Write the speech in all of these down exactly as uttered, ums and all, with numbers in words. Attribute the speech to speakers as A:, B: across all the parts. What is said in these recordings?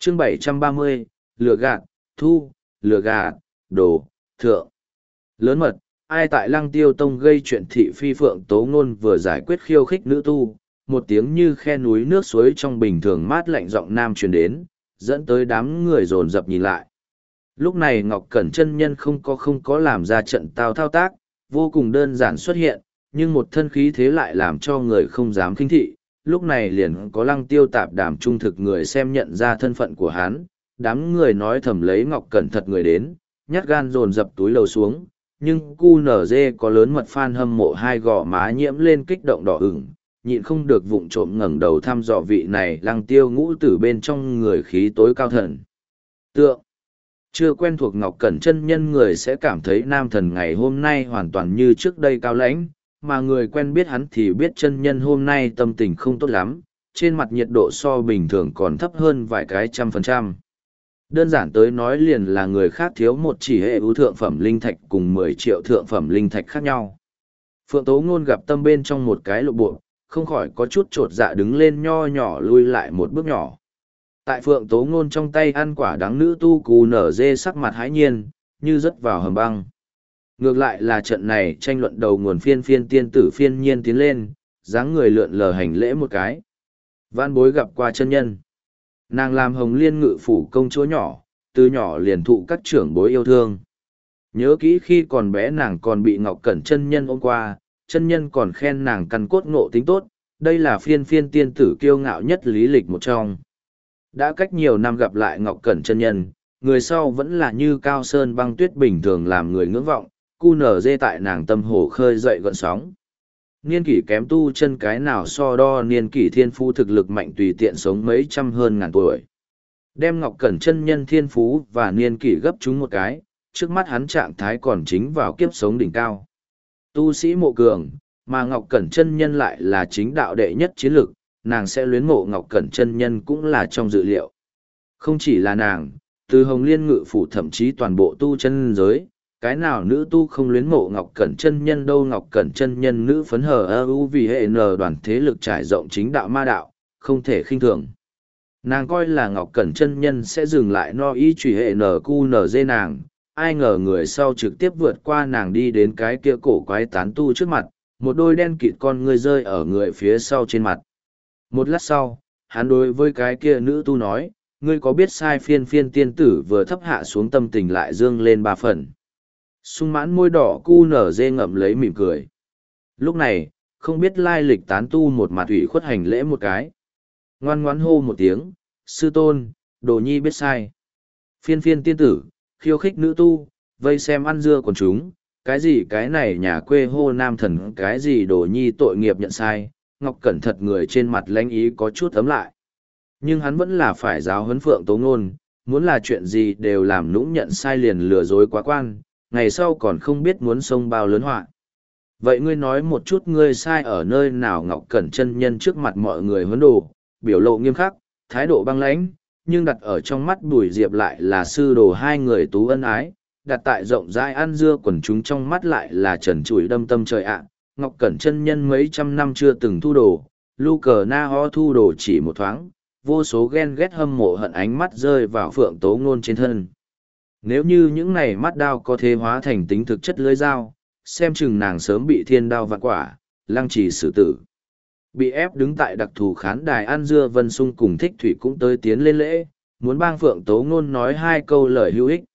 A: chương bảy trăm ba mươi, lừa gạt, thu, lừa gạt, đồ, thượng. Lớn mật, ai tại Lăng Tiêu Tông gây chuyện thị phi Phượng Tố Ngôn vừa giải quyết khiêu khích nữ tu, một tiếng như khe núi nước suối trong bình thường mát lạnh giọng nam truyền đến, dẫn tới đám người dồn dập nhìn lại. Lúc này Ngọc Cẩn chân nhân không có không có làm ra trận tao thao tác, vô cùng đơn giản xuất hiện, nhưng một thân khí thế lại làm cho người không dám khinh thị. Lúc này liền có Lăng Tiêu tạp đàm trung thực người xem nhận ra thân phận của hắn, đám người nói thầm lấy Ngọc Cẩn thật người đến, nhát gan dồn dập túi lầu xuống, nhưng cu nở dê có lớn mật fan hâm mộ hai gò má nhiễm lên kích động đỏ ửng, nhịn không được vụng trộm ngẩng đầu thăm dò vị này Lăng Tiêu ngũ tử bên trong người khí tối cao thần. Tượng chưa quen thuộc Ngọc Cẩn chân nhân người sẽ cảm thấy nam thần ngày hôm nay hoàn toàn như trước đây cao lãnh, mà người quen biết hắn thì biết chân nhân hôm nay tâm tình không tốt lắm, trên mặt nhiệt độ so bình thường còn thấp hơn vài cái trăm phần trăm. Đơn giản tới nói liền là người khác thiếu một chỉ hệ ưu thượng phẩm linh thạch cùng mười triệu thượng phẩm linh thạch khác nhau. Phượng Tố Ngôn gặp tâm bên trong một cái lộ bộ, không khỏi có chút trột dạ đứng lên nho nhỏ lui lại một bước nhỏ. Tại Phượng Tố Ngôn trong tay ăn quả đắng nữ tu cù nở dê sắc mặt hãi nhiên, như rớt vào hầm băng. Ngược lại là trận này tranh luận đầu nguồn phiên phiên tiên tử phiên nhiên tiến lên, dáng người lượn lờ hành lễ một cái. Vãn bối gặp qua chân nhân. Nàng làm Hồng Liên ngự phủ công chúa nhỏ, từ nhỏ liền thụ các trưởng bối yêu thương. Nhớ kỹ khi còn bé nàng còn bị Ngọc Cẩn chân nhân ôm qua, chân nhân còn khen nàng căn cốt ngộ tính tốt, đây là phiên phiên tiên tử kiêu ngạo nhất lý lịch một trong. Đã cách nhiều năm gặp lại Ngọc Cẩn chân nhân, người sau vẫn là như cao sơn băng tuyết bình thường làm người ngưỡng vọng, cu nở dê tại nàng tâm hồ khơi dậy gọn sóng. Niên kỷ kém tu chân cái nào so đo niên kỷ thiên phú thực lực mạnh tùy tiện sống mấy trăm hơn ngàn tuổi. Đem Ngọc Cẩn chân nhân thiên phú và niên kỷ gấp chúng một cái, trước mắt hắn trạng thái còn chính vào kiếp sống đỉnh cao. Tu sĩ mộ cường, mà Ngọc Cẩn chân nhân lại là chính đạo đệ nhất chiến lực, nàng sẽ luyến mộ Ngọc Cẩn chân nhân cũng là trong dự liệu. Không chỉ là nàng, từ Hồng Liên ngự phủ thậm chí toàn bộ tu chân giới, cái nào nữ tu không luyến mộ Ngọc Cẩn chân nhân đâu. Ngọc Cẩn chân nhân nữ phấn hờ ơ u vì hệ n đoàn thế lực trải rộng chính đạo ma đạo, không thể khinh thường. Nàng coi là Ngọc Cẩn chân nhân sẽ dừng lại no ý truy hệ n cu n dê nàng, ai ngờ người sau trực tiếp vượt qua nàng đi đến cái kia cổ quái tán tu trước mặt, một đôi đen kịt con ngươi rơi ở người phía sau trên mặt. Một lát sau, hắn đối với cái kia nữ tu nói, ngươi có biết sai phiên phiên tiên tử vừa thấp hạ xuống tâm tình lại dương lên ba phần. Sung mãn môi đỏ cu nở dê ngậm lấy mỉm cười. Lúc này, không biết lai lịch tán tu một mặt ủy khuất hành lễ một cái. Ngoan ngoãn hô một tiếng, sư tôn, đồ nhi biết sai. Phiên phiên tiên tử, khiêu khích nữ tu, vây xem ăn dưa còn chúng, cái gì cái này nhà quê hô nam thần, cái gì đồ nhi tội nghiệp nhận sai. Ngọc Cẩn thật người trên mặt lãnh ý có chút ấm lại. Nhưng hắn vẫn là phải giáo huấn Phượng Tố Ngôn, muốn là chuyện gì đều làm nũng nhận sai liền lừa dối quá quan, ngày sau còn không biết muốn sông bao lớn họa. Vậy ngươi nói một chút ngươi sai ở nơi nào? Ngọc Cẩn chân nhân trước mặt mọi người huấn đồ, biểu lộ nghiêm khắc, thái độ băng lãnh, nhưng đặt ở trong mắt Bùi Diệp lại là sư đồ hai người tú ân ái, đặt tại rộng rãi ăn dưa quần chúng trong mắt lại là trần trụi đâm tâm trời ạ. Ngọc Cẩn chân nhân mấy trăm năm chưa từng thu đồ, lu cờ na ho thu đồ chỉ một thoáng, vô số ghen ghét hâm mộ hận ánh mắt rơi vào Phượng Tố Ngôn trên thân. Nếu như những này mắt đao có thể hóa thành tính thực chất lưới dao, xem chừng nàng sớm bị thiên đao vạn quả, lăng trì xử tử. Bị ép đứng tại đặc thù khán đài ăn dưa Vân Sung cùng Thích Thủy cũng tới tiến lên lễ, muốn bang Phượng Tố Ngôn nói hai câu lời hữu ích.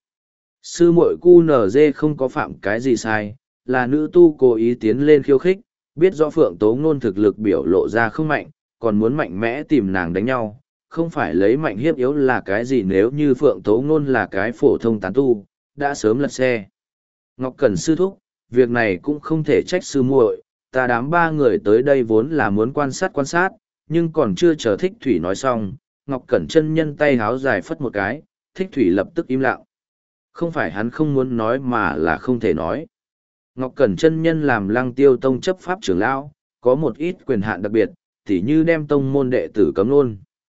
A: Sư muội cu nở dê không có phạm cái gì sai, là nữ tu cố ý tiến lên khiêu khích, biết rõ Phượng Tố Ngôn thực lực biểu lộ ra không mạnh, còn muốn mạnh mẽ tìm nàng đánh nhau, không phải lấy mạnh hiếp yếu là cái gì. Nếu như Phượng Tố Ngôn là cái phổ thông tán tu, đã sớm lật xe. Ngọc Cẩn sư thúc, việc này cũng không thể trách sư muội, ta đám ba người tới đây vốn là muốn quan sát quan sát, nhưng còn chưa chờ Thích Thủy nói xong, Ngọc Cẩn chân nhân tay háo dài phất một cái, Thích Thủy lập tức im lặng. Không phải hắn không muốn nói mà là không thể nói. Ngọc Cẩn chân nhân làm Lăng Tiêu Tông chấp pháp trưởng lão, có một ít quyền hạn đặc biệt, tỉ như đem tông môn đệ tử cấm luôn.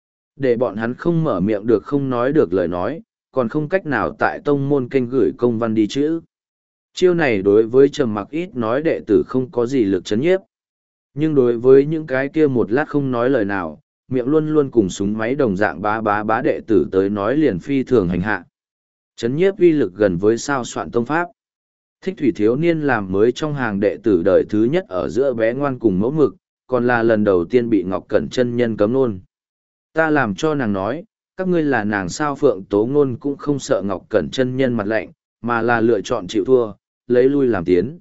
A: Để bọn hắn không mở miệng được không nói được lời nói, còn không cách nào tại tông môn kênh gửi công văn đi chữ. Chiêu này đối với trầm mặc ít nói đệ tử không có gì lực chấn nhiếp. Nhưng đối với những cái kia một lát không nói lời nào, miệng luôn luôn cùng súng máy đồng dạng bá bá bá đệ tử tới nói liền phi thường hành hạ. Chấn nhiếp uy lực gần với sao soạn tông pháp. Thích thủy thiếu niên làm mới trong hàng đệ tử đời thứ nhất ở giữa bé ngoan cùng mẫu mực, còn là lần đầu tiên bị Ngọc Cẩn chân nhân cấm nôn. Ta làm cho nàng nói, các ngươi là nàng sao Phượng Tố Ngôn cũng không sợ Ngọc Cẩn chân nhân mặt lạnh, mà là lựa chọn chịu thua, lấy lui làm tiến.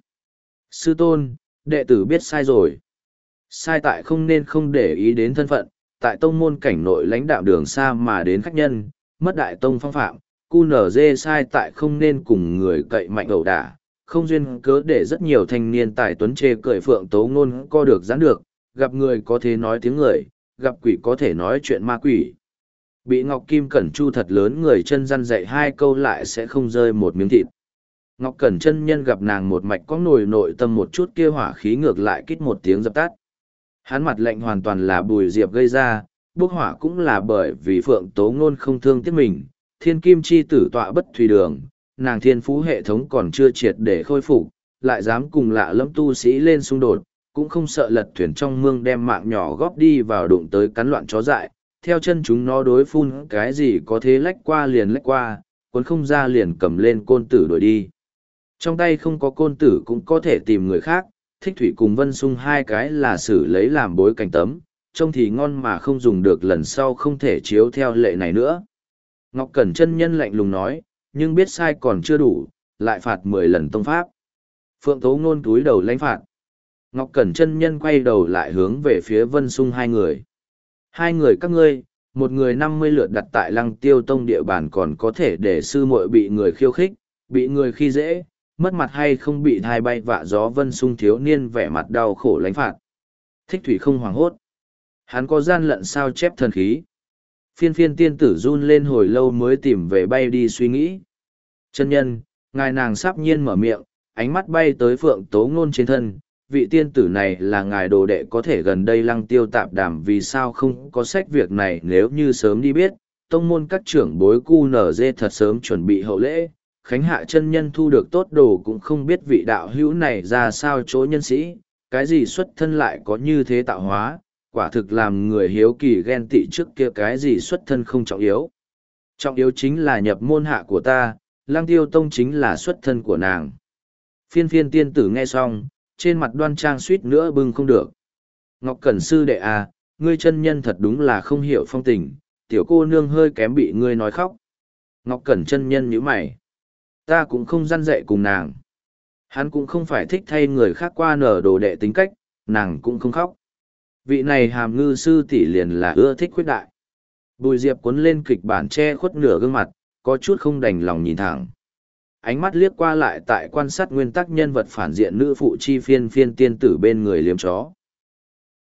A: Sư tôn, đệ tử biết sai rồi. Sai tại không nên không để ý đến thân phận, tại tông môn cảnh nội lãnh đạo đường xa mà đến khách nhân, mất đại tông phong phạm, cu nở dê sai tại không nên cùng người cậy mạnh ẩu đả, không duyên cớ để rất nhiều thanh niên tài tuấn chê cười Phượng Tố Ngôn co được giãn được, gặp người có thể nói tiếng người, gặp quỷ có thể nói chuyện ma quỷ. Bị Ngọc Kim Cẩn Chu thật lớn người chân răn dạy hai câu lại sẽ không rơi một miếng thịt. Ngọc Cẩn chân nhân gặp nàng một mạch có nổi nội tâm một chút kia hỏa khí ngược lại kít một tiếng dập tắt. Hắn mặt lệnh hoàn toàn là Bùi Diệp gây ra, bốc hỏa cũng là bởi vì Phượng Tố Ngôn không thương tiếc mình, thiên kim chi tử tọa bất thủy đường, nàng thiên phú hệ thống còn chưa triệt để khôi phục, lại dám cùng lạ lẫm tu sĩ lên xung đột, cũng không sợ lật thuyền trong mương đem mạng nhỏ góp đi vào đụng tới cắn loạn chó dại, theo chân chúng nó đối phun cái gì có thế lách qua liền lách qua, cuốn không ra liền cầm lên côn tử đuổi đi. Trong tay không có côn tử cũng có thể tìm người khác, Thích Thủy cùng Vân Sung hai cái là xử lấy làm bối cảnh tấm, trông thì ngon mà không dùng được lần sau không thể chiếu theo lệ này nữa. Ngọc Cẩn chân nhân lạnh lùng nói, nhưng biết sai còn chưa đủ, lại phạt mười lần tông pháp. Phượng Tố Ngôn túi đầu lãnh phạt. Ngọc Cẩn chân nhân quay đầu lại hướng về phía Vân Sung hai người. Hai người các ngươi, một người năm mươi lượt đặt tại Lăng Tiêu Tông địa bàn còn có thể để sư muội bị người khiêu khích, bị người khi dễ, mất mặt hay không bị thai bay vạ gió. Vân Sung thiếu niên vẻ mặt đau khổ lãnh phạt. Thích Thủy không hoảng hốt. Hắn có gian lận sao chép thần khí. Phiên phiên tiên tử run lên hồi lâu mới tìm về bay đi suy nghĩ. Chân nhân, ngài nàng sắp nhiên mở miệng, ánh mắt bay tới Phượng Tố Ngôn trên thân. Vị tiên tử này là ngài đồ đệ có thể gần đây Lăng Tiêu tạp đàm, vì sao không có sách việc này, nếu như sớm đi biết, tông môn các trưởng bối cu nở dê thật sớm chuẩn bị hậu lễ. Khánh hạ chân nhân thu được tốt đồ cũng không biết vị đạo hữu này ra sao chỗ nhân sĩ, cái gì xuất thân lại có như thế tạo hóa, quả thực làm người hiếu kỳ ghen tị. Trước kia cái gì xuất thân không trọng yếu. Trọng yếu chính là nhập môn hạ của ta, Lăng Tiêu Tông chính là xuất thân của nàng. Phiên phiên tiên tử nghe xong, trên mặt đoan trang suýt nữa bưng không được. Ngọc Cẩn sư đệ à, ngươi chân nhân thật đúng là không hiểu phong tình, tiểu cô nương hơi kém bị ngươi nói khóc. Ngọc Cẩn chân nhân nhíu mày. Ta cũng không răn dạy cùng nàng. Hắn cũng không phải thích thay người khác qua nở đồ đệ tính cách, nàng cũng không khóc. Vị này hàm ngư sư tỷ liền là ưa thích khuyết đại. Bùi Diệp cuốn lên kịch bản che khuất nửa gương mặt, có chút không đành lòng nhìn thẳng. Ánh mắt liếc qua lại tại quan sát nguyên tắc nhân vật phản diện nữ phụ chi phiên phiên tiên tử bên người liếm chó.